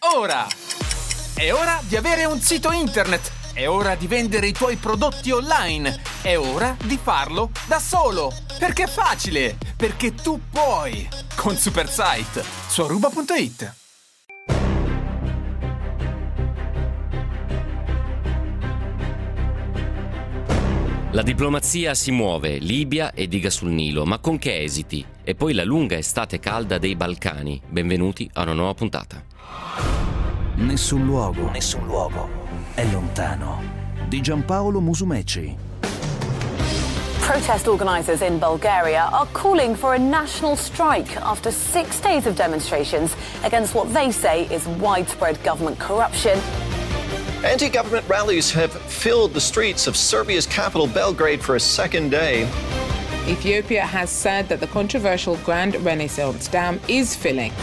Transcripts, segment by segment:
ora! È ora di avere un sito internet! È ora di vendere i tuoi prodotti online! È ora di farlo da solo! Perché è facile! Perché tu puoi! Con Supersite su aruba.it. La diplomazia si muove, Libia e diga sul Nilo, ma con che esiti? E poi la lunga estate calda dei Balcani. Benvenuti a una nuova puntata. Nessun luogo è lontano. Di Giampaolo Musumeci. Protest organisers in Bulgaria are calling for a national strike after 6 days of demonstrations against what they say is widespread government corruption. Anti-government rallies have filled the streets of Serbia's capital, Belgrade, for a second day. Ethiopia has said that the controversial Grand Renaissance Dam is filling.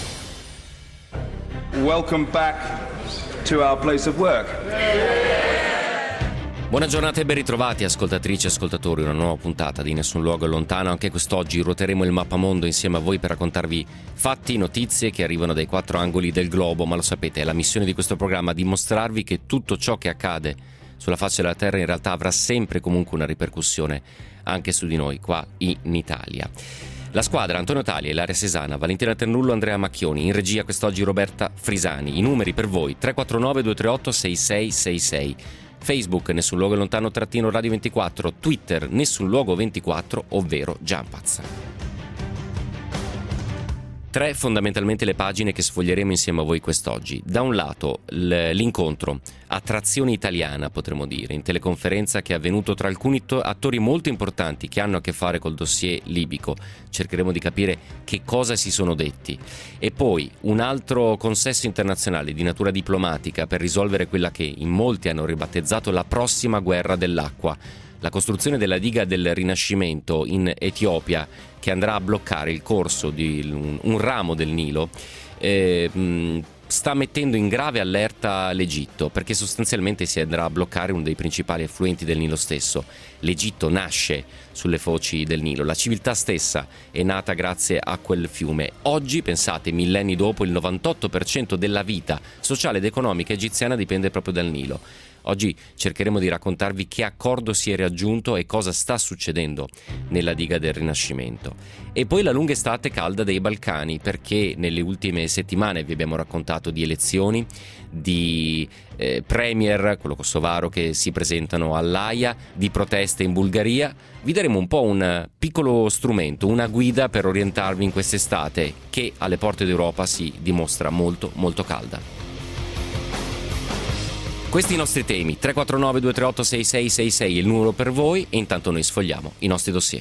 Welcome back to our place of work. Buona giornata e ben ritrovati ascoltatrici e ascoltatori, una nuova puntata di Nessun Luogo è Lontano. Anche quest'oggi ruoteremo il mappamondo insieme a voi per raccontarvi fatti, notizie che arrivano dai 4 angoli del globo, ma lo sapete, è la missione di questo programma dimostrarvi che tutto ciò che accade sulla faccia della terra in realtà avrà sempre comunque una ripercussione anche su di noi qua in Italia. La squadra: Antonio Tali, Ilaria Sesana, Valentina Ternullo, Andrea Macchioni. In regia quest'oggi Roberta Frisani. I numeri per voi: 349 238 6666. Facebook Nessun Luogo è Lontano _Radio 24, Twitter Nessun Luogo 24, ovvero Giampaz. 3 fondamentalmente le pagine che sfoglieremo insieme a voi quest'oggi. Da un lato l'incontro, attrazione italiana potremmo dire, in teleconferenza che è avvenuto tra alcuni attori molto importanti che hanno a che fare col dossier libico. Cercheremo di capire che cosa si sono detti. E poi un altro consesso internazionale di natura diplomatica per risolvere quella che in molti hanno ribattezzato la prossima guerra dell'acqua. La costruzione della diga del Rinascimento in Etiopia, che andrà a bloccare il corso di un ramo del Nilo, sta mettendo in grave allerta l'Egitto, perché sostanzialmente si andrà a bloccare uno dei principali affluenti del Nilo stesso. L'Egitto nasce sulle foci del Nilo, la civiltà stessa è nata grazie a quel fiume. Oggi, pensate, millenni dopo, il 98% della vita sociale ed economica egiziana dipende proprio dal Nilo. Oggi cercheremo di raccontarvi che accordo si è raggiunto e cosa sta succedendo nella diga del Rinascimento. E poi la lunga estate calda dei Balcani, perché nelle ultime settimane vi abbiamo raccontato di elezioni, di premier, quello kosovaro, che si presentano all'Aia, di proteste in Bulgaria. Vi daremo un po' un piccolo strumento, una guida per orientarvi in quest'estate che alle porte d'Europa si dimostra molto molto calda. Questi i nostri temi: 349 238 6666 il numero per voi, e intanto noi sfogliamo i nostri dossier.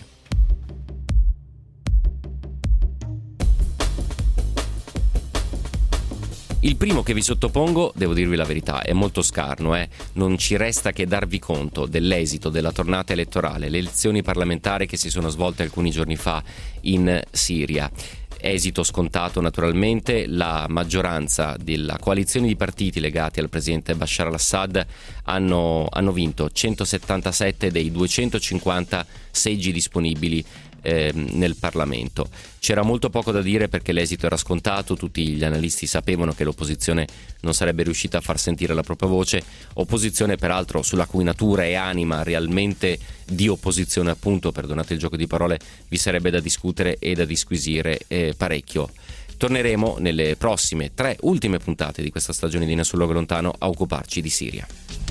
Il primo che vi sottopongo, devo dirvi la verità, è molto scarno. Non ci resta che darvi conto dell'esito della tornata elettorale, le elezioni parlamentari che si sono svolte alcuni giorni fa in Siria. Esito scontato naturalmente, la maggioranza della coalizione di partiti legati al presidente Bashar al-Assad hanno vinto 177 dei 250 seggi disponibili nel Parlamento. C'era molto poco da dire perché l'esito era scontato, tutti gli analisti sapevano che l'opposizione non sarebbe riuscita a far sentire la propria voce, opposizione peraltro sulla cui natura e anima realmente di opposizione, appunto, perdonate il gioco di parole, vi sarebbe da discutere e da disquisire parecchio. Torneremo nelle prossime 3 ultime puntate di questa stagione di Nessun Luogo è Lontano a occuparci di Siria.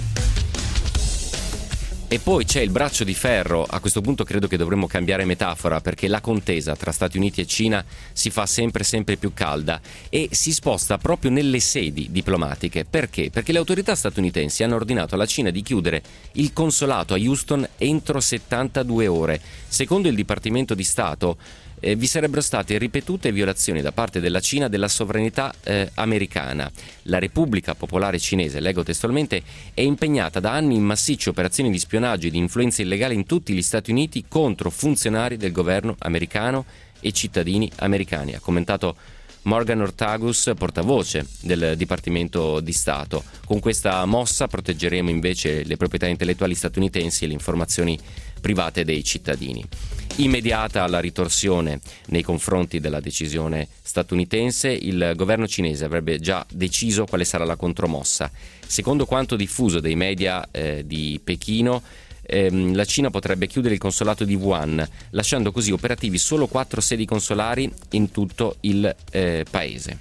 E poi c'è il braccio di ferro. A questo punto credo che dovremmo cambiare metafora, perché la contesa tra Stati Uniti e Cina si fa sempre più calda e si sposta proprio nelle sedi diplomatiche. Perché? Perché le autorità statunitensi hanno ordinato alla Cina di chiudere il consolato a Houston entro 72 ore. Secondo il Dipartimento di Stato vi sarebbero state ripetute violazioni da parte della Cina della sovranità americana. La Repubblica Popolare Cinese, leggo testualmente, è impegnata da anni in massicce operazioni di spionaggio e di influenza illegale in tutti gli Stati Uniti contro funzionari del governo americano e cittadini americani. Ha commentato Morgan Ortagus, portavoce del Dipartimento di Stato. Con questa mossa proteggeremo invece le proprietà intellettuali statunitensi e le informazioni private dei cittadini. Immediata la ritorsione nei confronti della decisione statunitense, il governo cinese avrebbe già deciso quale sarà la contromossa. Secondo quanto diffuso dai media di Pechino, la Cina potrebbe chiudere il consolato di Wuhan, lasciando così operativi solo 4 sedi consolari in tutto il paese.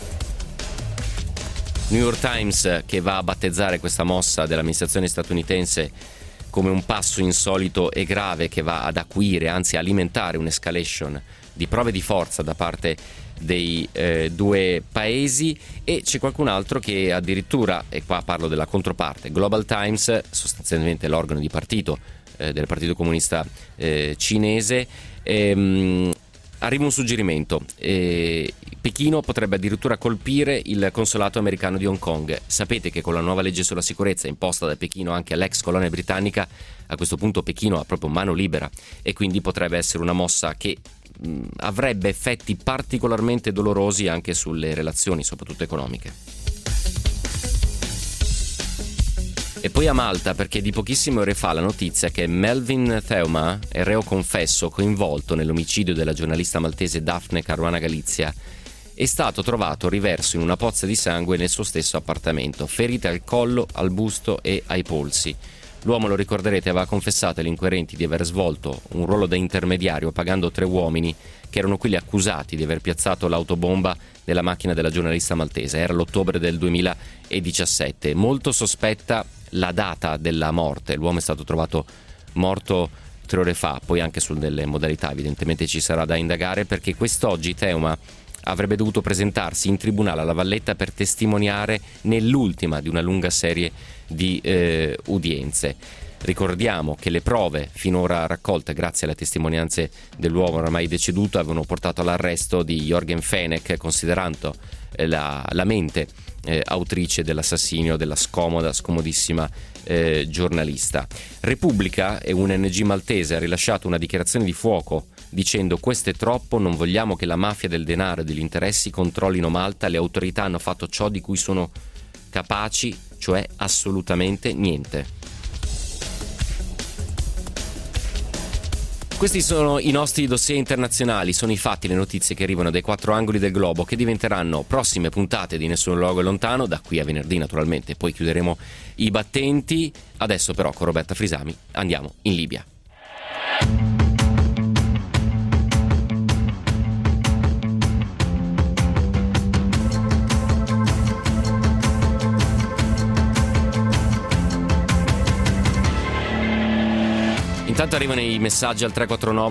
New York Times, che va a battezzare questa mossa dell'amministrazione statunitense come un passo insolito e grave che va ad acuire, anzi alimentare un'escalation di prove di forza da parte dei due paesi, e c'è qualcun altro che addirittura, e qua parlo della controparte, Global Times, sostanzialmente l'organo di partito del Partito Comunista cinese, arriva un suggerimento. Pechino potrebbe addirittura colpire il consolato americano di Hong Kong. Sapete che con la nuova legge sulla sicurezza imposta da Pechino anche all'ex colonia britannica, a questo punto Pechino ha proprio mano libera, e quindi potrebbe essere una mossa che avrebbe effetti particolarmente dolorosi anche sulle relazioni, soprattutto economiche. E poi a Malta, perché di pochissime ore fa la notizia che Melvin Theuma, il reo confesso coinvolto nell'omicidio della giornalista maltese Daphne Caruana Galizia, è stato trovato riverso in una pozza di sangue nel suo stesso appartamento, ferite al collo, al busto e ai polsi. L'uomo, lo ricorderete, aveva confessato agli inquirenti di aver svolto un ruolo da intermediario pagando 3 uomini che erano quelli accusati di aver piazzato l'autobomba nella macchina della giornalista maltese. Era l'ottobre del 2017. Molto sospetta la data della morte. L'uomo è stato trovato morto 3 ore fa, poi anche sulle modalità evidentemente ci sarà da indagare, perché quest'oggi Theuma avrebbe dovuto presentarsi in tribunale a La Valletta per testimoniare nell'ultima di una lunga serie di udienze. Ricordiamo che le prove finora raccolte grazie alle testimonianze dell'uomo oramai deceduto avevano portato all'arresto di Jorgen Fenech, considerato la mente autrice dell'assassinio della scomodissima giornalista. Repubblica e un ONG maltese ha rilasciato una dichiarazione di fuoco dicendo: questo è troppo, non vogliamo che la mafia del denaro e degli interessi controllino Malta, le autorità hanno fatto ciò di cui sono capaci, cioè assolutamente niente. Questi sono i nostri dossier internazionali, sono i fatti, le notizie che arrivano dai 4 angoli del globo, che diventeranno prossime puntate di Nessun luogo è lontano, da qui a venerdì naturalmente, poi chiuderemo i battenti. Adesso però con Roberta Frisami andiamo in Libia. Intanto arrivano i messaggi al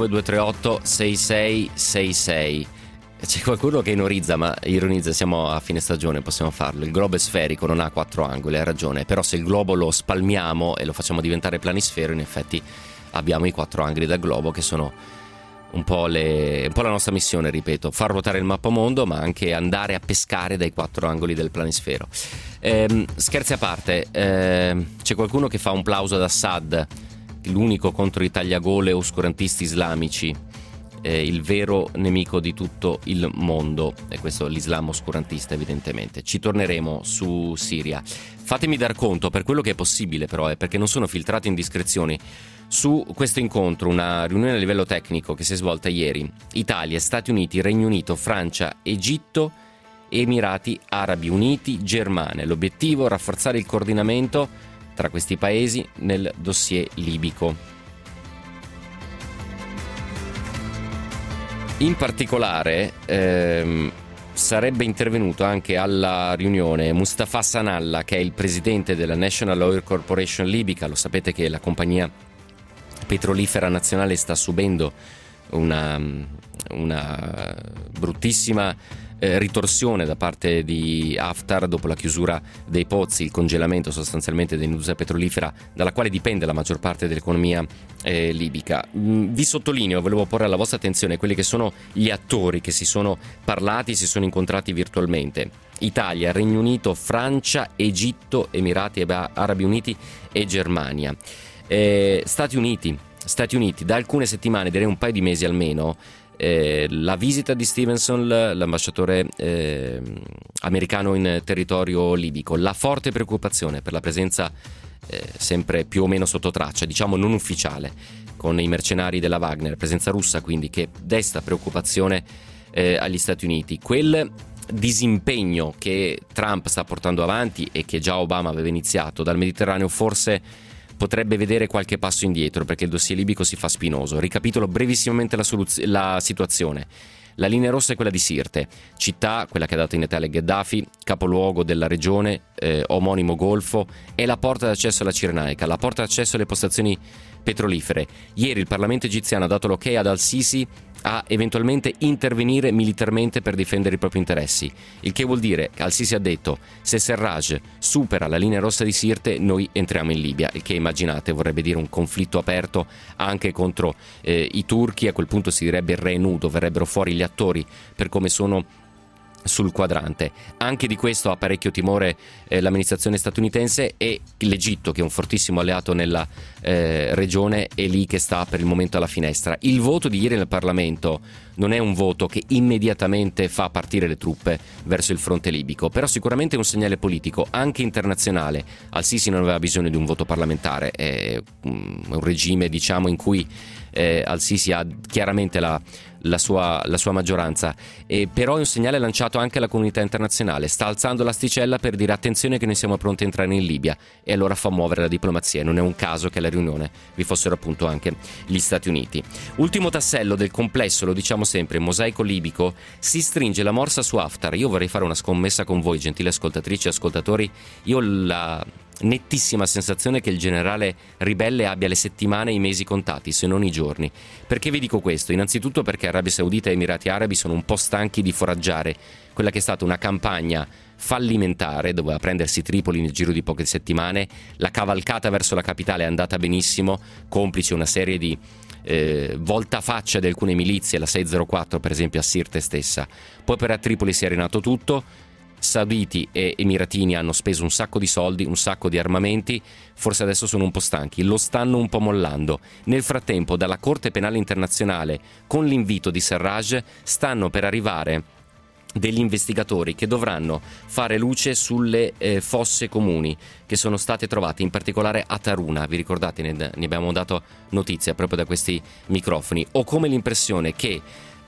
349-238-6666. C'è qualcuno che ironizza, siamo a fine stagione, possiamo farlo. Il globo è sferico, non ha 4 angoli, hai ragione. Però se il globo lo spalmiamo e lo facciamo diventare planisfero, in effetti abbiamo i 4 angoli del globo, che sono un po' la nostra missione, ripeto. Far ruotare il mappamondo, ma anche andare a pescare dai 4 angoli del planisfero. Scherzi a parte, c'è qualcuno che fa un plauso ad Assad, l'unico contro i tagliagole oscurantisti islamici, il vero nemico di tutto il mondo, e questo è l'Islam oscurantista evidentemente. Ci torneremo su Siria. Fatemi dar conto, per quello che è possibile però, perché non sono filtrate indiscrezioni, su questo incontro, una riunione a livello tecnico che si è svolta ieri. Italia, Stati Uniti, Regno Unito, Francia, Egitto, Emirati Arabi Uniti, Germania. L'obiettivo: rafforzare il coordinamento tra questi paesi nel dossier libico. In particolare sarebbe intervenuto anche alla riunione Mustafa Sanalla, che è il presidente della National Oil Corporation libica. Lo sapete che la compagnia petrolifera nazionale sta subendo una bruttissima ritorsione da parte di Haftar dopo la chiusura dei pozzi, il congelamento sostanzialmente dell'industria petrolifera dalla quale dipende la maggior parte dell'economia libica. Vi sottolineo, volevo porre alla vostra attenzione quelli che sono gli attori che si sono parlati, si sono incontrati virtualmente: Italia, Regno Unito, Francia, Egitto, Emirati Arabi Uniti e Germania. Stati Uniti da alcune settimane, direi un paio di mesi almeno, la visita di Stevenson, l'ambasciatore americano in territorio libico, la forte preoccupazione per la presenza sempre più o meno sotto traccia, diciamo non ufficiale, con i mercenari della Wagner, presenza russa quindi, che desta preoccupazione agli Stati Uniti. Quel disimpegno che Trump sta portando avanti e che già Obama aveva iniziato dal Mediterraneo forse potrebbe vedere qualche passo indietro, perché il dossier libico si fa spinoso. Ricapitolo brevissimamente la situazione. La linea rossa è quella di Sirte, città, quella che ha dato in Italia Gheddafi, capoluogo della regione, omonimo golfo, è la porta d'accesso alla Cirenaica, la porta d'accesso alle postazioni petrolifere. Ieri il Parlamento egiziano ha dato l'ok ad al-Sisi a eventualmente intervenire militarmente per difendere i propri interessi, il che vuol dire che al-Sisi ha detto: se Serraj supera la linea rossa di Sirte noi entriamo in Libia, il che immaginate vorrebbe dire un conflitto aperto anche contro i turchi. A quel punto si direbbe il re nudo, verrebbero fuori gli attori per come sono sul quadrante. Anche di questo ha parecchio timore l'amministrazione statunitense, e l'Egitto, che è un fortissimo alleato nella regione, è lì che sta per il momento alla finestra. Il voto di ieri nel Parlamento non è un voto che immediatamente fa partire le truppe verso il fronte libico, però sicuramente è un segnale politico anche internazionale. Al-Sisi non aveva bisogno di un voto parlamentare, è un regime, diciamo, in cui Al-Sisi ha chiaramente la sua maggioranza, però è un segnale lanciato anche alla comunità internazionale. Sta alzando l'asticella per dire: attenzione che noi siamo pronti a entrare in Libia, e allora fa muovere la diplomazia. Non è un caso che alla riunione vi fossero appunto anche gli Stati Uniti. Ultimo tassello del complesso, lo diciamo sempre, il mosaico libico: si stringe la morsa su Haftar. Io vorrei fare una scommessa con voi, gentili ascoltatrici e ascoltatori. Io ho la nettissima sensazione che il generale ribelle abbia le settimane e i mesi contati, se non i giorni. Perché vi dico questo? Innanzitutto perché Arabia Saudita e Emirati Arabi sono un po' stanchi di foraggiare quella che è stata una campagna fallimentare, doveva prendersi Tripoli nel giro di poche settimane. La cavalcata verso la capitale è andata benissimo, complice una serie di voltafaccia di alcune milizie, la 604 per esempio a Sirte stessa. Poi per a Tripoli si è arenato tutto. Sauditi e emiratini hanno speso un sacco di soldi, un sacco di armamenti, forse adesso sono un po' stanchi, lo stanno un po' mollando. Nel frattempo, dalla Corte Penale Internazionale, con l'invito di Serraj, stanno per arrivare degli investigatori che dovranno fare luce sulle fosse comuni che sono state trovate, in particolare a Taruna. Vi ricordate, ne abbiamo dato notizia proprio da questi microfoni. Ho come l'impressione che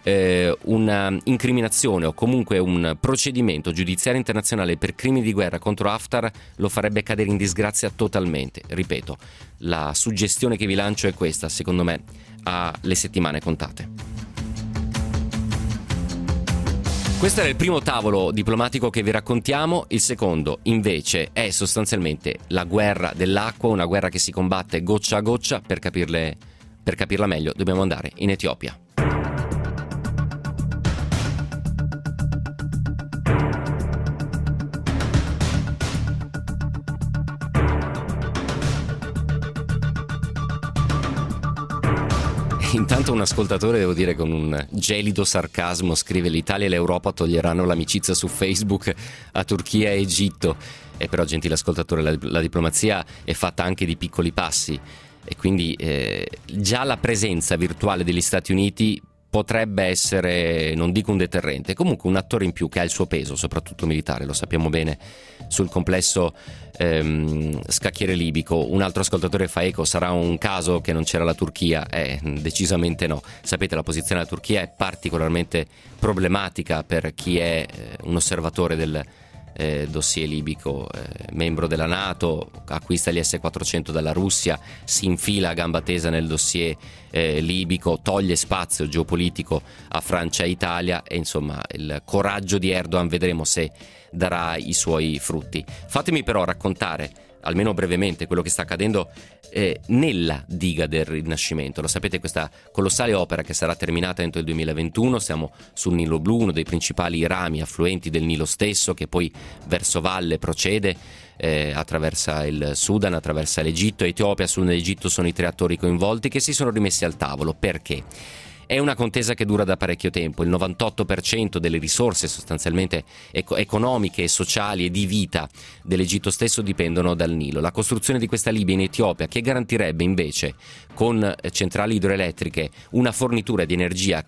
una incriminazione o comunque un procedimento giudiziario internazionale per crimini di guerra contro Haftar lo farebbe cadere in disgrazia totalmente. Ripeto, la suggestione che vi lancio è questa: secondo me ha le settimane contate. Questo era il primo tavolo diplomatico che vi raccontiamo. Il secondo invece è sostanzialmente la guerra dell'acqua, una guerra che si combatte goccia a goccia. Per capirla meglio dobbiamo andare in Etiopia. Intanto un ascoltatore, devo dire con un gelido sarcasmo, scrive: l'Italia e l'Europa toglieranno l'amicizia su Facebook a Turchia e Egitto. E però, gentile ascoltatore, la diplomazia è fatta anche di piccoli passi, e quindi già la presenza virtuale degli Stati Uniti potrebbe essere, non dico un deterrente, comunque un attore in più che ha il suo peso, soprattutto militare, lo sappiamo bene, sul complesso scacchiere libico. Un altro ascoltatore fa eco: sarà un caso che non c'era la Turchia? Decisamente no. Sapete, la posizione della Turchia è particolarmente problematica per chi è un osservatore del dossier libico, membro della NATO, acquista gli S-400 dalla Russia, si infila a gamba tesa nel dossier libico, toglie spazio geopolitico a Francia e Italia, e insomma il coraggio di Erdogan vedremo se darà i suoi frutti. Fatemi però raccontare, almeno brevemente, quello che sta accadendo nella diga del Rinascimento. Lo sapete, questa colossale opera che sarà terminata entro il 2021. Siamo sul Nilo Blu, uno dei principali rami affluenti del Nilo stesso, che poi verso valle procede, attraversa il Sudan, attraversa l'Egitto e Etiopia. Sull'Egitto sono i 3 attori coinvolti che si sono rimessi al tavolo. Perché? È una contesa che dura da parecchio tempo. Il 98% delle risorse sostanzialmente economiche, sociali e di vita dell'Egitto stesso dipendono dal Nilo. La costruzione di questa Libia in Etiopia, che garantirebbe invece con centrali idroelettriche una fornitura di energia che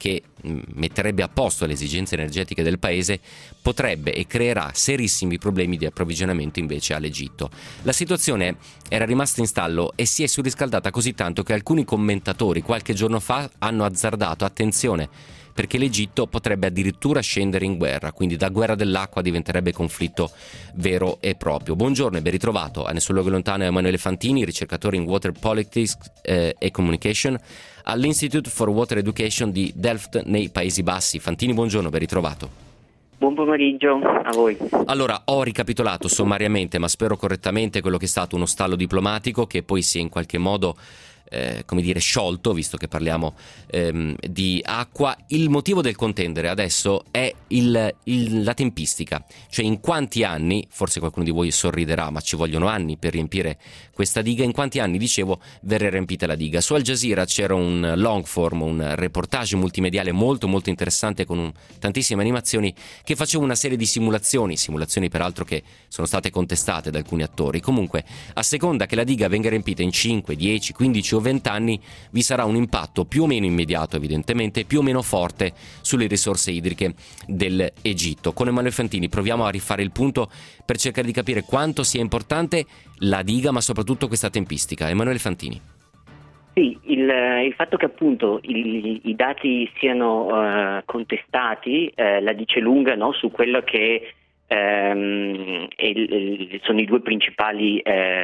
metterebbe a posto le esigenze energetiche del paese, potrebbe e creerà serissimi problemi di approvvigionamento invece all'Egitto. La situazione era rimasta in stallo e si è surriscaldata così tanto che alcuni commentatori qualche giorno fa hanno azzardato, attenzione, perché l'Egitto potrebbe addirittura scendere in guerra, quindi da guerra dell'acqua diventerebbe conflitto vero e proprio. Buongiorno e ben ritrovato a Nessun Luogo Lontano Emanuele Fantini, ricercatore in Water Politics e Communication all'Institute for Water Education di Delft nei Paesi Bassi. Fantini, buongiorno, ben ritrovato. Buon pomeriggio a voi. Allora, ho ricapitolato sommariamente, ma spero correttamente, quello che è stato uno stallo diplomatico che poi si è in qualche modo sciolto, visto che parliamo di acqua. Il motivo del contendere adesso è la tempistica, cioè in quanti anni, forse qualcuno di voi sorriderà, ma ci vogliono anni per riempire questa diga, in quanti anni, dicevo, verrà riempita la diga. Su Al Jazeera c'era un long form, un reportage multimediale molto molto interessante con tantissime animazioni che faceva una serie di simulazioni peraltro che sono state contestate da alcuni attori. Comunque, a seconda che la diga venga riempita in 5, 10, 15 o 20 anni, vi sarà un impatto più o meno immediato, evidentemente, più o meno forte sulle risorse idriche dell'Egitto. Con Emanuele Fantini proviamo a rifare il punto per cercare di capire quanto sia importante la diga, ma soprattutto questa tempistica. Emanuele Fantini. Sì, il fatto che appunto i dati siano contestati la dice lunga, no, su quello che sono le due principali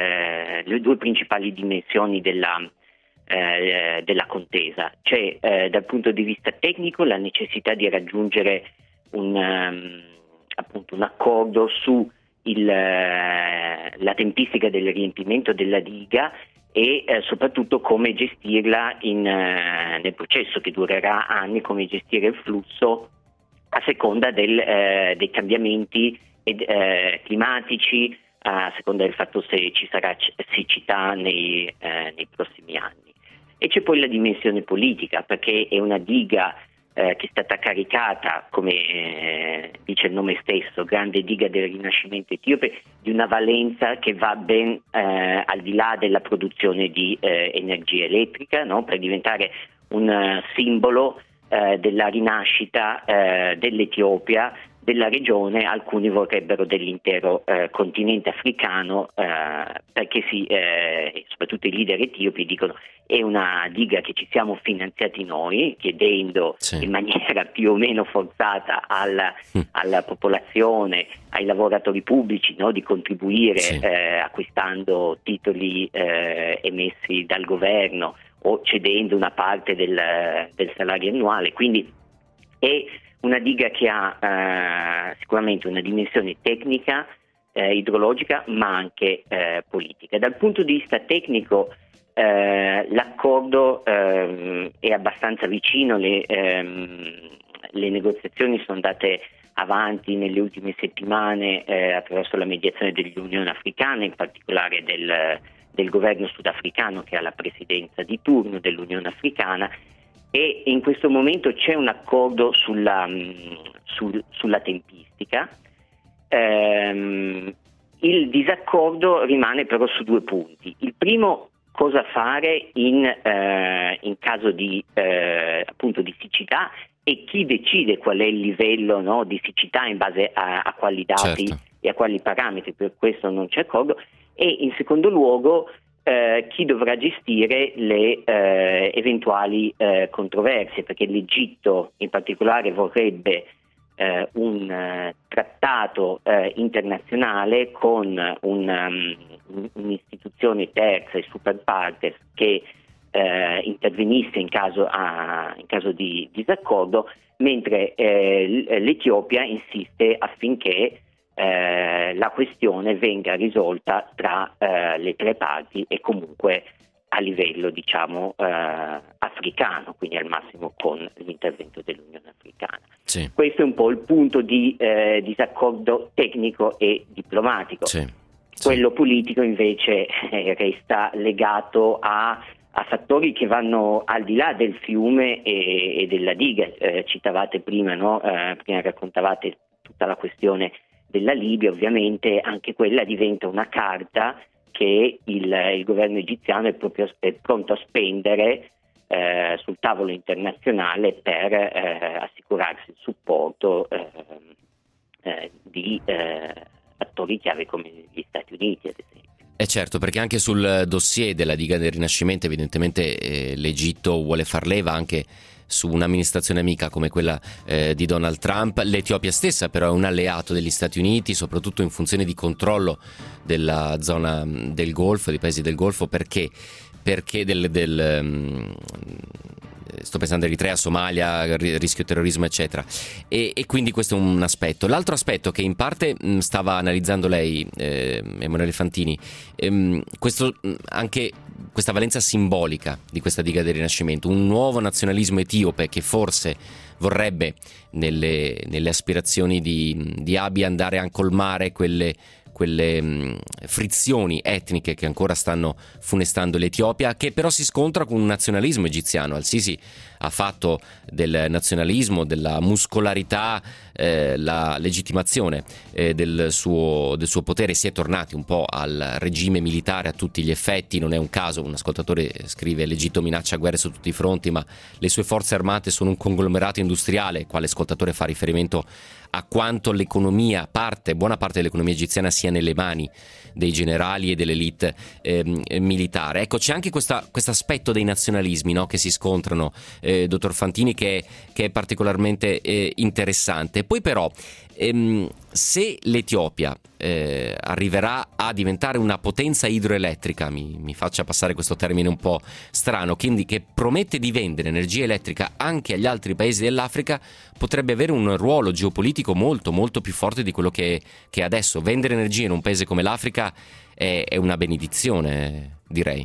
dimensioni della contesa. C'è dal punto di vista tecnico la necessità di raggiungere un accordo su la tempistica del riempimento della diga e soprattutto come gestirla nel processo che durerà anni, come gestire il flusso a seconda dei cambiamenti climatici, a seconda del fatto se ci sarà siccità nei prossimi anni. E c'è poi la dimensione politica, perché è una diga che è stata caricata, come dice il nome stesso, grande diga del Rinascimento etiope, di una valenza che va ben al di là della produzione di energia elettrica, no? Per diventare un simbolo della rinascita dell'Etiopia, della regione. Alcuni vorrebbero dell'intero continente africano, perché soprattutto i leader etiopi dicono è una diga che ci siamo finanziati noi, chiedendo in maniera più o meno forzata alla popolazione, ai lavoratori pubblici, no, di contribuire acquistando titoli emessi dal governo o cedendo una parte del salario annuale. Quindi è una diga che ha sicuramente una dimensione tecnica, idrologica, ma anche politica. Dal punto di vista tecnico l'accordo è abbastanza vicino, le negoziazioni sono andate avanti nelle ultime settimane attraverso la mediazione dell'Unione Africana, in particolare del governo sudafricano che ha la presidenza di turno dell'Unione Africana, e in questo momento c'è un accordo sulla tempistica. Il disaccordo rimane però su due punti. Il primo, cosa fare in caso di siccità, e chi decide qual è il livello, no, di siccità in base a quali dati e a quali parametri. Per questo non c'è accordo. E in secondo luogo chi dovrà gestire le eventuali controversie, perché l'Egitto in particolare vorrebbe un trattato internazionale con un'istituzione terza e super partes che intervenisse in caso di disaccordo, mentre l'Etiopia insiste affinché la questione venga risolta tra le tre parti e comunque a livello, diciamo, africano, quindi al massimo con l'intervento dell'Unione Africana. Sì. Questo è un po' il punto di disaccordo tecnico e diplomatico. Sì. Quello politico invece resta legato a fattori che vanno al di là del fiume e della diga. Citavate prima, no? Prima raccontavate tutta la questione della Libia. Ovviamente anche quella diventa una carta che il governo egiziano è pronto a spendere sul tavolo internazionale per assicurarsi il supporto di attori chiave come gli Stati Uniti, ad esempio. Certo, perché anche sul dossier della Diga del Rinascimento evidentemente l'Egitto vuole far leva anche su un'amministrazione amica come quella di Donald Trump. L'Etiopia stessa però è un alleato degli Stati Uniti, soprattutto in funzione di controllo della zona del Golfo, dei paesi del Golfo, perché sto pensando a Eritrea, Somalia, rischio terrorismo eccetera, e quindi questo è un aspetto. L'altro aspetto che in parte stava analizzando lei, Emanuele Fantini, anche questa valenza simbolica di questa Diga del Rinascimento, un nuovo nazionalismo etiope che forse vorrebbe nelle aspirazioni di Abiy andare a colmare quelle frizioni etniche che ancora stanno funestando l'Etiopia, che però si scontra con un nazionalismo egiziano. Al-Sisi ha fatto del nazionalismo, della muscolarità, la legittimazione del suo potere. Si è tornati un po' al regime militare a tutti gli effetti. Non è un caso, un ascoltatore scrive: l'Egitto minaccia guerre su tutti i fronti, ma le sue forze armate sono un conglomerato industriale. Quale ascoltatore fa riferimento a quanto buona parte dell'economia egiziana sia nelle mani dei generali e dell'elite militare. Ecco, c'è anche questo aspetto dei nazionalismi, no, che si scontrano, dottor Fantini, che è particolarmente interessante. Poi però se l'Etiopia arriverà a diventare una potenza idroelettrica, mi faccia passare questo termine un po' strano, quindi che promette di vendere energia elettrica anche agli altri paesi dell'Africa, potrebbe avere un ruolo geopolitico molto molto più forte di quello che adesso. Vendere energia in un paese come l'Africa è una benedizione, direi.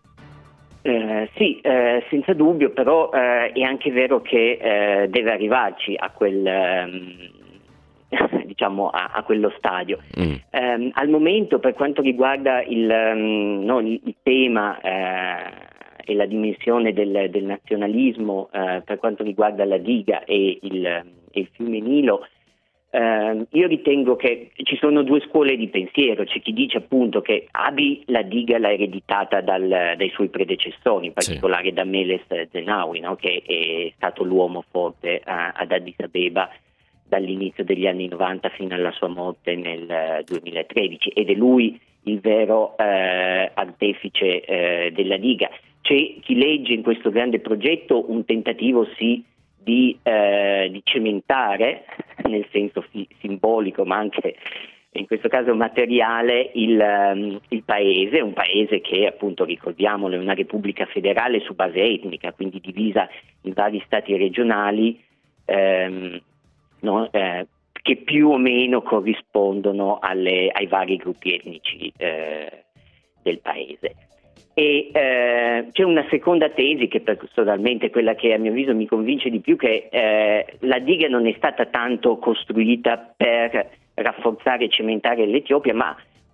Sì, senza dubbio, però è anche vero che deve arrivarci a quel diciamo a quello stadio. Al momento, per quanto riguarda il tema e la dimensione del nazionalismo, per quanto riguarda la diga e il fiume Nilo, io ritengo che ci sono due scuole di pensiero. C'è chi dice appunto che Abiy la diga l'ha ereditata dai suoi predecessori, in particolare da Meles Zenawi, no? Che è stato l'uomo forte ad Addis Abeba dall'inizio degli anni 90 fino alla sua morte nel 2013, ed è lui il vero artefice della diga. C'è chi legge in questo grande progetto un tentativo sì di cementare, nel senso simbolico ma anche in questo caso materiale, il paese, un paese che appunto, ricordiamolo, è una repubblica federale su base etnica, quindi divisa in vari stati regionali che più o meno corrispondono ai vari gruppi etnici del paese. E c'è una seconda tesi, che personalmente è quella che a mio avviso mi convince di più, che la diga non è stata tanto costruita per rafforzare e cementare l'Etiopia, ma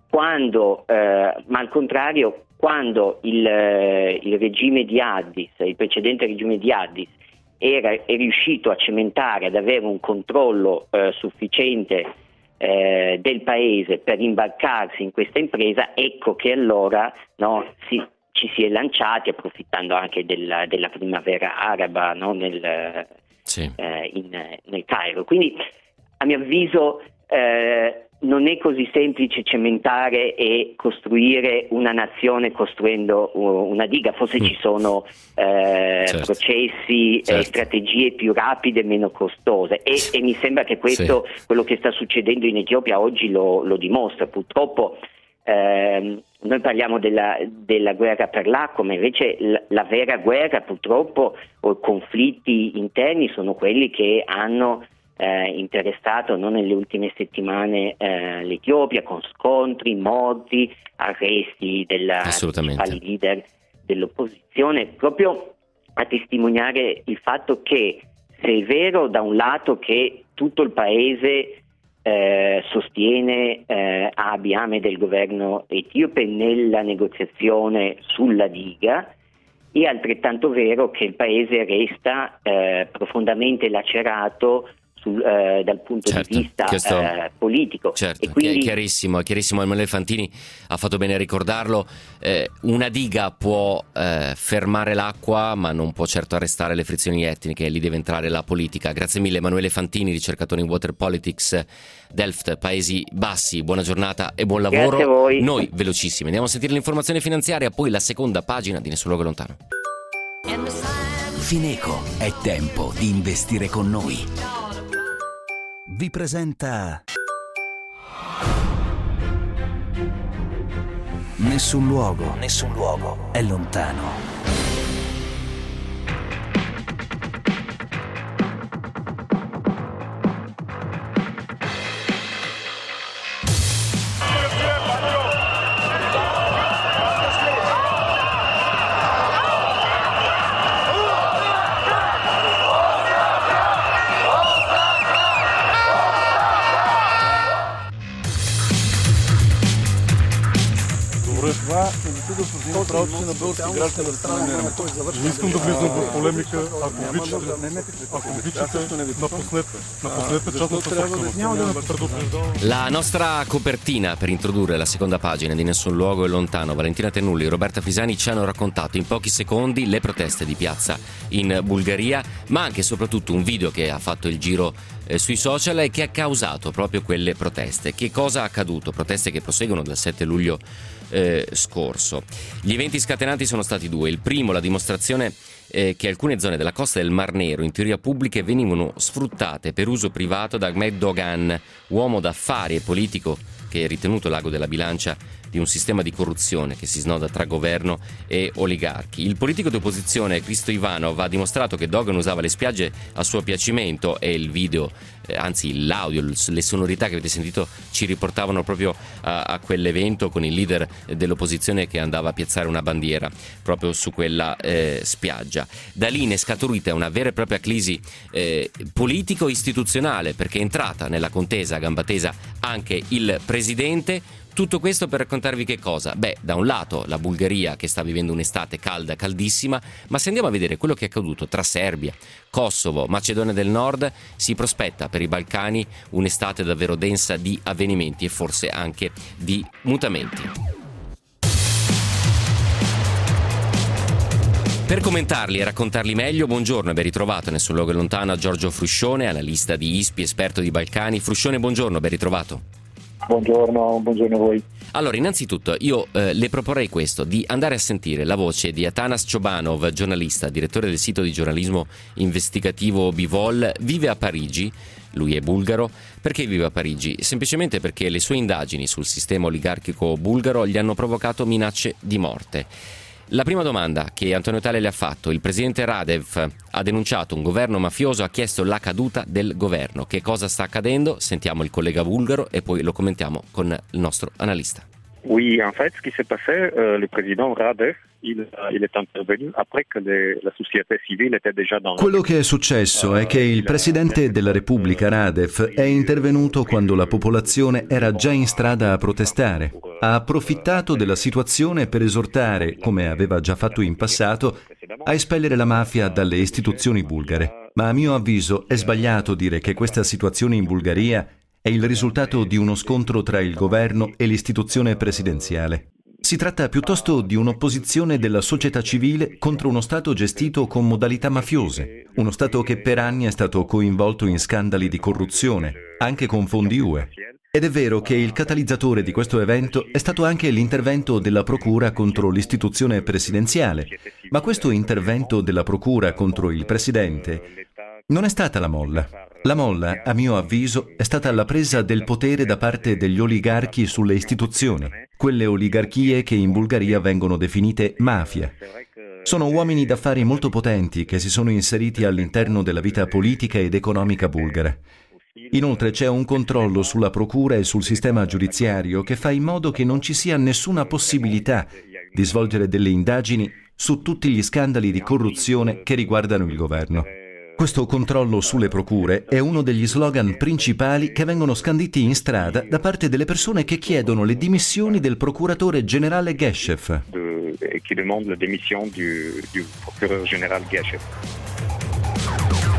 al contrario, quando il regime di Addis, il precedente regime di Addis, è riuscito a cementare, ad avere un controllo sufficiente del paese per imbarcarsi in questa impresa, ecco che allora ci si è lanciati, approfittando anche della primavera araba, no? nel Cairo. Quindi a mio avviso non è così semplice cementare e costruire una nazione costruendo una diga. Forse ci sono processi e strategie più rapide e meno costose, e mi sembra che questo, quello che sta succedendo in Etiopia oggi lo dimostra. Purtroppo noi parliamo della guerra per l'acqua, ma invece la vera guerra, purtroppo, o i conflitti interni sono quelli che hanno interessato nelle ultime settimane l'Etiopia, con scontri, morti, arresti dei principali leader dell'opposizione, proprio a testimoniare il fatto che, se è vero da un lato che tutto il paese sostiene Abiy Ahmed del governo etiope nella negoziazione sulla diga, è altrettanto vero che il paese resta profondamente lacerato dal punto di vista politico. Certo, e quindi... è chiarissimo. Emanuele Fantini ha fatto bene a ricordarlo. Una diga può fermare l'acqua, ma non può certo arrestare le frizioni etniche, lì deve entrare la politica. Grazie mille Emanuele Fantini, ricercatore in Water Politics, Delft, Paesi Bassi. Buona giornata e buon lavoro. Grazie a voi. Noi velocissimi andiamo a sentire l'informazione finanziaria, poi la seconda pagina di Nessun Luogo Lontano. Fineco, è tempo di investire con noi. Vi presenta Nessun luogo è lontano. Това да упражним правото си на български граждани да се намираме. Не искам да влизам в полемика, ако обичате, напуснете частната собственост. La nostra copertina per introdurre la seconda pagina di Nessun Luogo è Lontano, Valentina Ternulli e Roberta Pisani ci hanno raccontato in pochi secondi le proteste di piazza in Bulgaria, ma anche e soprattutto un video che ha fatto il giro sui social e che ha causato proprio quelle proteste. Che cosa è accaduto? Proteste che proseguono dal 7 luglio scorso. Gli eventi scatenanti sono stati due. Il primo, la dimostrazione che alcune zone della costa del Mar Nero, in teoria pubbliche, venivano sfruttate per uso privato da Ahmed Dogan, uomo d'affari e politico che è ritenuto l'ago della bilancia di un sistema di corruzione che si snoda tra governo e oligarchi. Il politico di opposizione Hristo Ivanov ha dimostrato che Dogan usava le spiagge a suo piacimento e il video, anzi l'audio, le sonorità che avete sentito ci riportavano proprio a quell'evento con il leader dell'opposizione che andava a piazzare una bandiera proprio su quella spiaggia. Da lì ne è scaturita una vera e propria crisi politico-istituzionale, perché è entrata nella contesa a gamba tesa anche il presidente. Tutto questo per raccontarvi che cosa? Beh, da un lato la Bulgaria che sta vivendo un'estate calda, caldissima, ma se andiamo a vedere quello che è accaduto tra Serbia, Kosovo, Macedonia del Nord, si prospetta per i Balcani un'estate davvero densa di avvenimenti e forse anche di mutamenti. Per commentarli e raccontarli meglio, buongiorno e ben ritrovato Nessun Luogo Lontano a Giorgio Fruscione, analista di ISPI, esperto di Balcani. Fruscione, buongiorno, ben ritrovato. Buongiorno a voi. Allora, innanzitutto io le proporrei questo, di andare a sentire la voce di Atanas Ciobanov, giornalista, direttore del sito di giornalismo investigativo Bivol. Vive a Parigi, lui è bulgaro. Perché vive a Parigi? Semplicemente perché le sue indagini sul sistema oligarchico bulgaro gli hanno provocato minacce di morte. La prima domanda che Antonio Tale le ha fatto: il presidente Radev ha denunciato un governo mafioso, ha chiesto la caduta del governo. Che cosa sta accadendo? Sentiamo il collega bulgaro e poi lo commentiamo con il nostro analista. Oui, en fait, ce qui s'est passé, le président Radev, il est intervenu après que la société civile était déjà dans... Quello che è successo è che il presidente della Repubblica Radev è intervenuto quando la popolazione era già in strada a protestare. Ha approfittato della situazione per esortare, come aveva già fatto in passato, a espellere la mafia dalle istituzioni bulgare. Ma a mio avviso è sbagliato dire che questa situazione in Bulgaria è il risultato di uno scontro tra il governo e l'istituzione presidenziale. Si tratta piuttosto di un'opposizione della società civile contro uno Stato gestito con modalità mafiose, uno Stato che per anni è stato coinvolto in scandali di corruzione, anche con fondi UE. Ed è vero che il catalizzatore di questo evento è stato anche l'intervento della Procura contro l'istituzione presidenziale, ma questo intervento della Procura contro il Presidente non è stata la molla. La molla, a mio avviso, è stata la presa del potere da parte degli oligarchi sulle istituzioni, quelle oligarchie che in Bulgaria vengono definite mafia. Sono uomini d'affari molto potenti che si sono inseriti all'interno della vita politica ed economica bulgara. Inoltre c'è un controllo sulla procura e sul sistema giudiziario che fa in modo che non ci sia nessuna possibilità di svolgere delle indagini su tutti gli scandali di corruzione che riguardano il governo. Questo controllo sulle procure è uno degli slogan principali che vengono scanditi in strada da parte delle persone che chiedono le dimissioni del procuratore generale Geshev. Qui demande la démission du procureur général Geshev.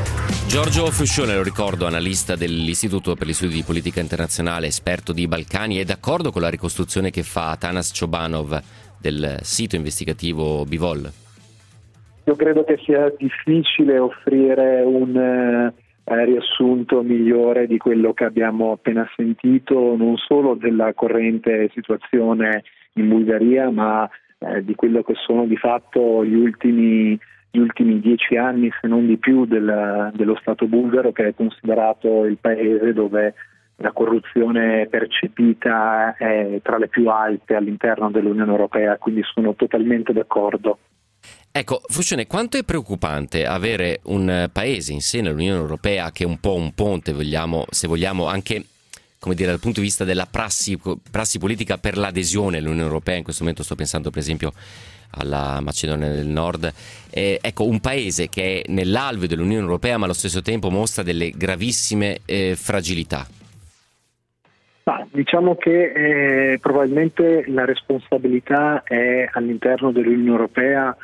Giorgio Fruscione, lo ricordo, analista dell'Istituto per gli Studi di Politica Internazionale, esperto di Balcani, è d'accordo con la ricostruzione che fa Atanas Chobanov del sito investigativo Bivol? Io credo che sia difficile offrire un riassunto migliore di quello che abbiamo appena sentito, non solo della corrente situazione in Bulgaria, ma di quello che sono di fatto gli ultimi 10 anni, se non di più, dello Stato bulgaro, che è considerato il paese dove la corruzione percepita è tra le più alte all'interno dell'Unione Europea, quindi sono totalmente d'accordo. Ecco, Fruscione, quanto è preoccupante avere un paese in seno all'Unione Europea che è un po' un ponte, se vogliamo, anche dal punto di vista della prassi politica per l'adesione all'Unione Europea. In questo momento sto pensando per esempio alla Macedonia del Nord. Ecco, un paese che è nell'alveo dell'Unione Europea ma allo stesso tempo mostra delle gravissime fragilità. Diciamo che probabilmente la responsabilità è all'interno dell'Unione Europea,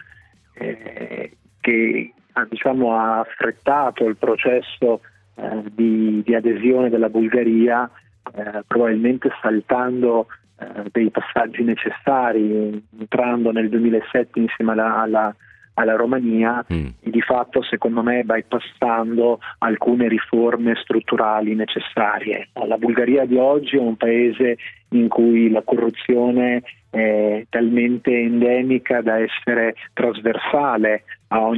che ha affrettato il processo di adesione della Bulgaria, probabilmente saltando dei passaggi necessari, entrando nel 2007 insieme alla Romania e di fatto, secondo me, bypassando alcune riforme strutturali necessarie. La Bulgaria di oggi è un paese in cui la corruzione è talmente endemica da essere trasversale allo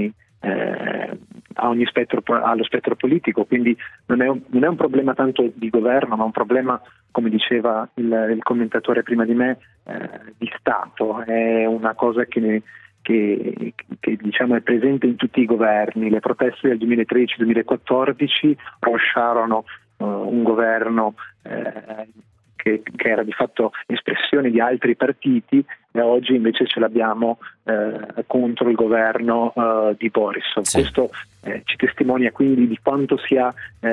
spettro politico, quindi non è un problema tanto di governo, ma un problema, come diceva il commentatore prima di me, di Stato. È una cosa che diciamo è presente in tutti i governi. Le proteste del 2013-2014 rovesciarono un governo che era di fatto espressione di altri partiti, e oggi invece ce l'abbiamo contro il governo di Borisov. Sì. Questo ci testimonia quindi di quanto sia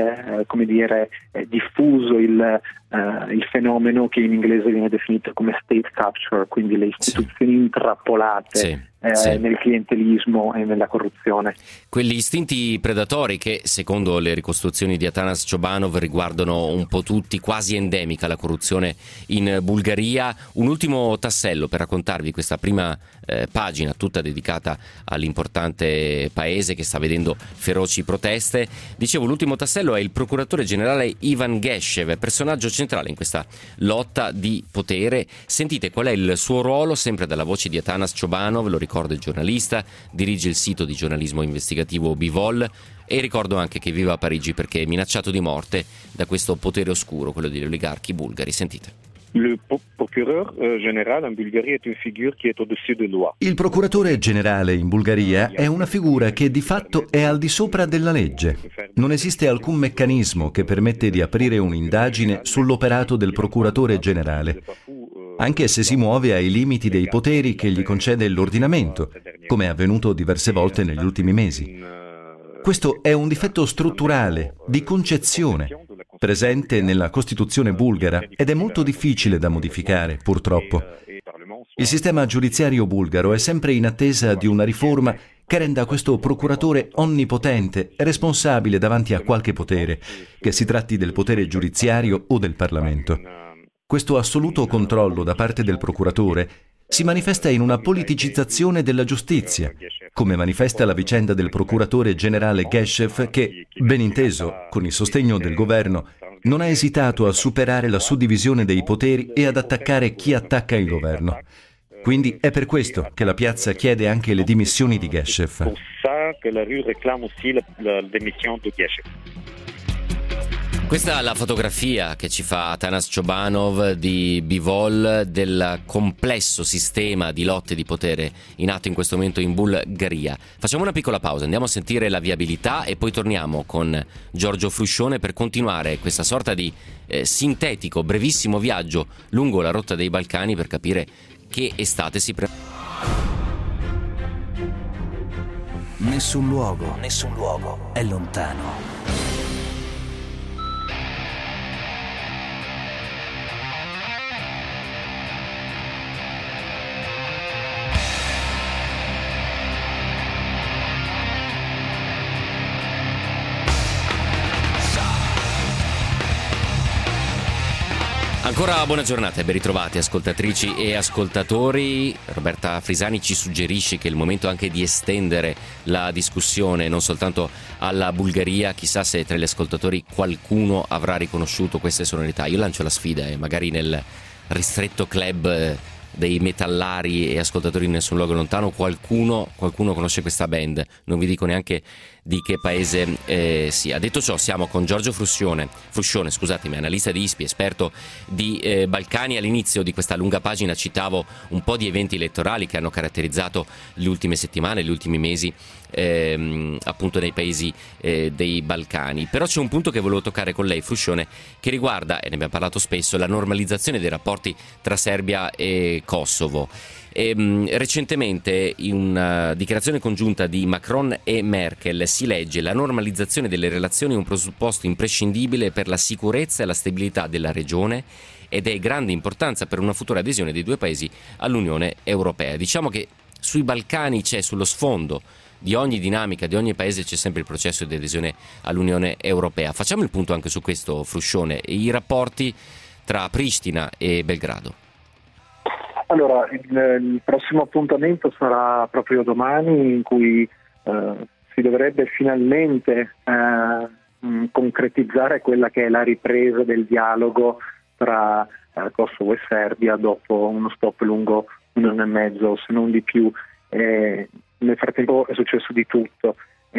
diffuso il fenomeno che in inglese viene definito come state capture, quindi le istituzioni intrappolate. Sì. Nel clientelismo e nella corruzione. Quegli istinti predatori che, secondo le ricostruzioni di Atanas Chobanov, riguardano un po' tutti, quasi endemica la corruzione in Bulgaria. Un ultimo tassello per raccontarvi questa prima pagina tutta dedicata all'importante paese che sta vedendo feroci proteste. Dicevo, l'ultimo tassello è il procuratore generale Ivan Geshev, personaggio centrale in questa lotta di potere. Sentite qual è il suo ruolo, sempre dalla voce di Atanas Chobanov. Lo ricordo, il giornalista, dirige il sito di giornalismo investigativo Bivol, e ricordo anche che vive a Parigi perché è minacciato di morte da questo potere oscuro, quello degli oligarchi bulgari. Sentite. Il procuratore generale in Bulgaria è una figura che è au-dessus de loi. Il procuratore generale in Bulgaria è una figura che di fatto è al di sopra della legge. Non esiste alcun meccanismo che permette di aprire un'indagine sull'operato del procuratore generale, anche se si muove ai limiti dei poteri che gli concede l'ordinamento, come è avvenuto diverse volte negli ultimi mesi. Questo è un difetto strutturale, di concezione, presente nella Costituzione bulgara, ed è molto difficile da modificare, purtroppo. Il sistema giudiziario bulgaro è sempre in attesa di una riforma che renda questo procuratore onnipotente e responsabile davanti a qualche potere, che si tratti del potere giudiziario o del Parlamento. Questo assoluto controllo da parte del procuratore si manifesta in una politicizzazione della giustizia, come manifesta la vicenda del procuratore generale Geshev che, ben inteso, con il sostegno del governo, non ha esitato a superare la suddivisione dei poteri e ad attaccare chi attacca il governo. Quindi è per questo che la piazza chiede anche le dimissioni di Geshev. Questa è la fotografia che ci fa Atanas Chobanov di Bivol, del complesso sistema di lotte di potere in atto in questo momento in Bulgaria. Facciamo una piccola pausa, andiamo a sentire la viabilità e poi torniamo con Giorgio Fruscione per continuare questa sorta di sintetico, brevissimo viaggio lungo la rotta dei Balcani per capire che estate si Nessun luogo è lontano. Ancora buona giornata e ben ritrovati ascoltatrici e ascoltatori. Roberta Frisani ci suggerisce che è il momento anche di estendere la discussione non soltanto alla Bulgaria. Chissà se tra gli ascoltatori qualcuno avrà riconosciuto queste sonorità. Io lancio la sfida e magari nel ristretto club dei metallari e ascoltatori di Nessun Luogo Lontano qualcuno conosce questa band. Non vi dico neanche di che paese sia. Detto ciò, siamo con Giorgio Fruscione, analista di ISPI, esperto di Balcani. All'inizio di questa lunga pagina citavo un po' di eventi elettorali che hanno caratterizzato le ultime settimane, gli ultimi mesi appunto nei paesi dei Balcani. Però c'è un punto che volevo toccare con lei, Fruscione, che riguarda, e ne abbiamo parlato spesso, la normalizzazione dei rapporti tra Serbia e Kosovo. Recentemente in una dichiarazione congiunta di Macron e Merkel si legge: la normalizzazione delle relazioni è un presupposto imprescindibile per la sicurezza e la stabilità della regione ed è di grande importanza per una futura adesione dei due paesi all'Unione Europea. Diciamo che sui Balcani c'è, sullo sfondo di ogni dinamica, di ogni paese, c'è sempre il processo di adesione all'Unione Europea. Facciamo il punto anche su questo, Fruscione, i rapporti tra Pristina e Belgrado. Allora, il prossimo appuntamento sarà proprio domani, in cui si dovrebbe finalmente concretizzare quella che è la ripresa del dialogo tra Kosovo e Serbia dopo uno stop lungo un anno e mezzo, se non di più. Nel frattempo è successo di tutto.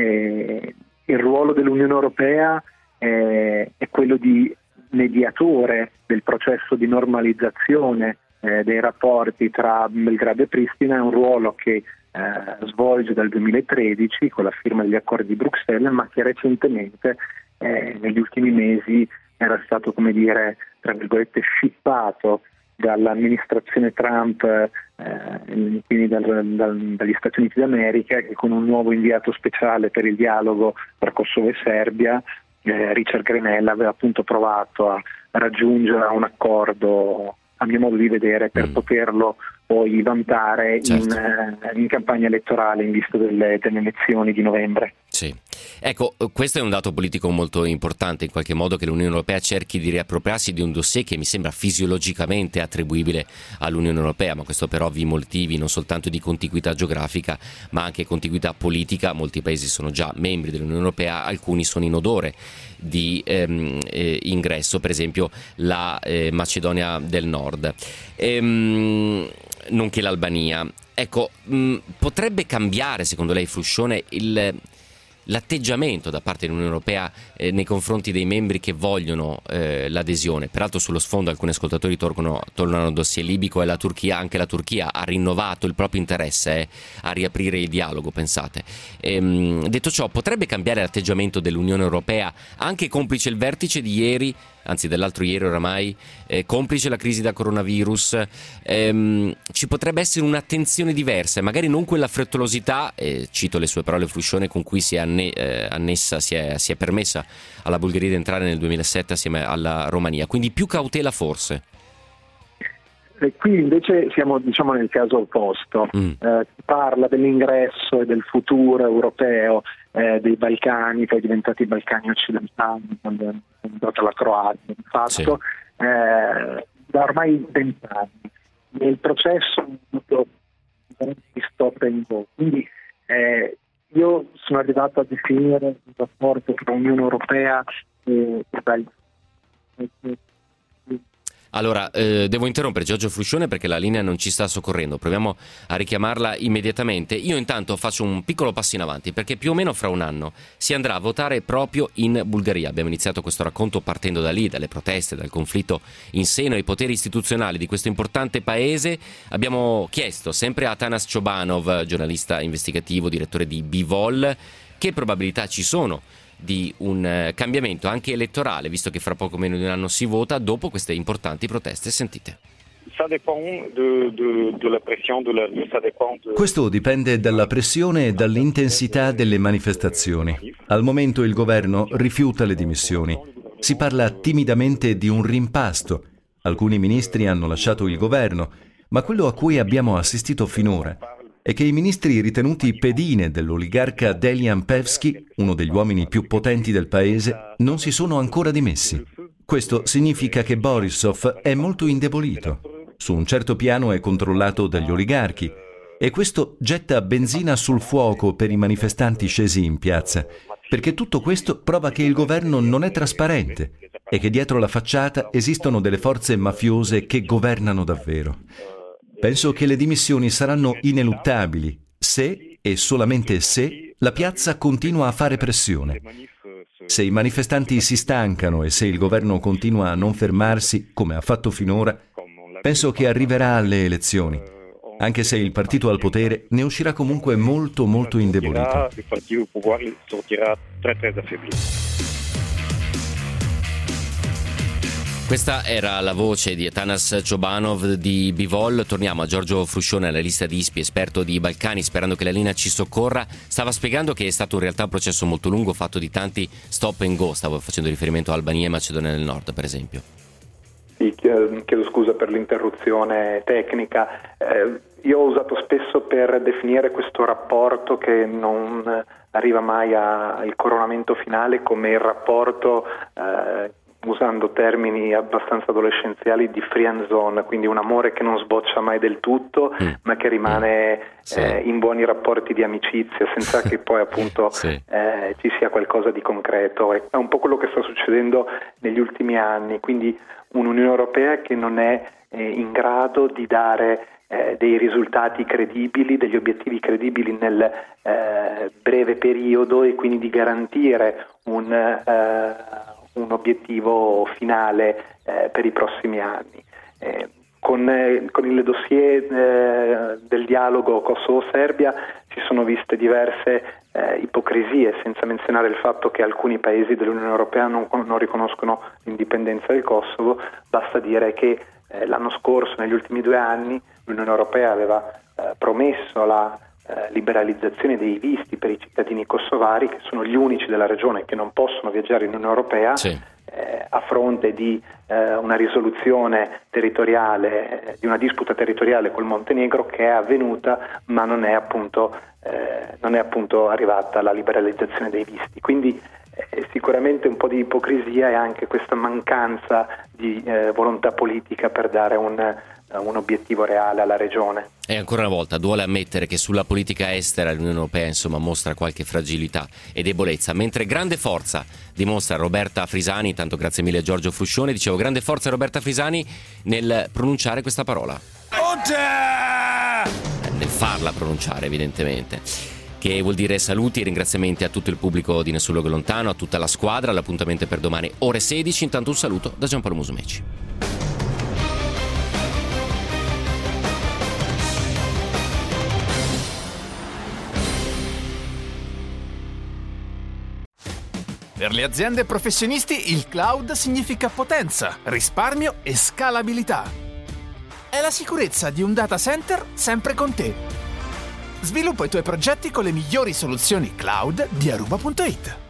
Il ruolo dell'Unione Europea è quello di mediatore del processo di normalizzazione dei rapporti tra Belgrado e Pristina. È un ruolo che svolge dal 2013 con la firma degli accordi di Bruxelles, ma che recentemente negli ultimi mesi era stato, come dire, tra virgolette, scippato dall'amministrazione Trump, quindi dagli Stati Uniti d'America, che con un nuovo inviato speciale per il dialogo tra Kosovo e Serbia, Richard Grenell, aveva appunto provato a raggiungere un accordo, a mio modo di vedere, per poterlo poi vantare in campagna elettorale in vista delle elezioni di novembre. Sì. Ecco, questo è un dato politico molto importante, in qualche modo, che l'Unione Europea cerchi di riappropriarsi di un dossier che mi sembra fisiologicamente attribuibile all'Unione Europea, ma questo per ovvi motivi, non soltanto di contiguità geografica ma anche contiguità politica. Molti paesi sono già membri dell'Unione Europea, alcuni sono in odore di ingresso, per esempio la Macedonia del Nord, nonché l'Albania. Ecco, potrebbe cambiare, secondo lei, Fruscione, l'atteggiamento da parte dell'Unione Europea nei confronti dei membri che vogliono l'adesione? Peraltro sullo sfondo alcuni ascoltatori tornano al dossier libico e anche la Turchia ha rinnovato il proprio interesse a riaprire il dialogo, pensate. Detto ciò, potrebbe cambiare l'atteggiamento dell'Unione Europea, anche complice il vertice di ieri, anzi dell'altro ieri oramai, complice la crisi da coronavirus? Ci potrebbe essere un'attenzione diversa, magari non quella frettolosità, cito le sue parole, Fruscione, con cui si è permessa alla Bulgaria di entrare nel 2007 assieme alla Romania, quindi più cautela forse. Qui invece siamo, diciamo, nel caso opposto. Si parla dell'ingresso e del futuro europeo dei Balcani, poi diventati Balcani occidentali, quando è entrata la Croazia, di fatto, da ormai 20 anni. Il processo è molto di stop and go. Quindi io sono arrivato a definire il rapporto tra Unione Europea e Balcani. Allora, devo interrompere Giorgio Fruscione perché la linea non ci sta soccorrendo. Proviamo a richiamarla immediatamente. Io intanto faccio un piccolo passo in avanti, perché più o meno fra un anno si andrà a votare proprio in Bulgaria. Abbiamo iniziato questo racconto partendo da lì, dalle proteste, dal conflitto in seno ai poteri istituzionali di questo importante paese. Abbiamo chiesto sempre a Tanas Chobanov, giornalista investigativo, direttore di Bivol, che probabilità ci sono di un cambiamento anche elettorale, visto che fra poco meno di un anno si vota, dopo queste importanti proteste. Sentite. Questo dipende dalla pressione e dall'intensità delle manifestazioni. Al momento il governo rifiuta le dimissioni. Si parla timidamente di un rimpasto. Alcuni ministri hanno lasciato il governo, ma quello a cui abbiamo assistito finora è che i ministri ritenuti pedine dell'oligarca Delian Pevsky, uno degli uomini più potenti del paese, non si sono ancora dimessi. Questo significa che Borisov è molto indebolito. Su un certo piano è controllato dagli oligarchi e questo getta benzina sul fuoco per i manifestanti scesi in piazza, perché tutto questo prova che il governo non è trasparente e che dietro la facciata esistono delle forze mafiose che governano davvero. Penso che le dimissioni saranno ineluttabili se, e solamente se, la piazza continua a fare pressione. Se i manifestanti si stancano e se il governo continua a non fermarsi, come ha fatto finora, penso che arriverà alle elezioni, anche se il partito al potere ne uscirà comunque molto molto indebolito. Questa era la voce di Atanas Chobanov di Bivol. Torniamo a Giorgio Fruscione, analista di ISPI, esperto di Balcani, sperando che la linea ci soccorra. Stava spiegando che è stato in realtà un processo molto lungo, fatto di tanti stop and go. Stavo facendo riferimento a Albania e Macedonia del Nord, per esempio. Sì, chiedo scusa per l'interruzione tecnica. Io ho usato spesso per definire questo rapporto che non arriva mai al coronamento finale come il rapporto, usando termini abbastanza adolescenziali, di free and zone, quindi un amore che non sboccia mai del tutto, ma che rimane in buoni rapporti di amicizia, senza che poi appunto ci sia qualcosa di concreto. È un po' quello che sta succedendo negli ultimi anni, quindi un'Unione Europea che non è in grado di dare dei risultati credibili, degli obiettivi credibili nel breve periodo, e quindi di garantire un obiettivo finale per i prossimi anni. Con il dossier del dialogo Kosovo-Serbia si sono viste diverse ipocrisie, senza menzionare il fatto che alcuni paesi dell'Unione Europea non riconoscono l'indipendenza del Kosovo. Basta dire che l'anno scorso, negli ultimi 2 anni, l'Unione Europea aveva promesso la liberalizzazione dei visti per i cittadini kosovari, che sono gli unici della regione che non possono viaggiare in Unione Europea, a fronte di una risoluzione territoriale, di una disputa territoriale col Montenegro che è avvenuta, ma non è appunto arrivata la liberalizzazione dei visti. Quindi sicuramente un po' di ipocrisia e anche questa mancanza di volontà politica per dare un obiettivo reale alla regione. E ancora una volta duole ammettere che sulla politica estera l'Unione Europea mostra qualche fragilità e debolezza, mentre grande forza dimostra Roberta Frisani. Tanto grazie mille a Giorgio Fruscione. Dicevo, grande forza Roberta Frisani nel pronunciare questa parola, nel farla pronunciare evidentemente, che vuol dire saluti e ringraziamenti a tutto il pubblico di Nessun Luogo Lontano, a tutta la squadra. L'appuntamento è per domani ore 16. Intanto un saluto da Giampaolo Musumeci. Per le aziende e professionisti il cloud significa potenza, risparmio e scalabilità. È la sicurezza di un data center sempre con te. Sviluppa i tuoi progetti con le migliori soluzioni cloud di Aruba.it.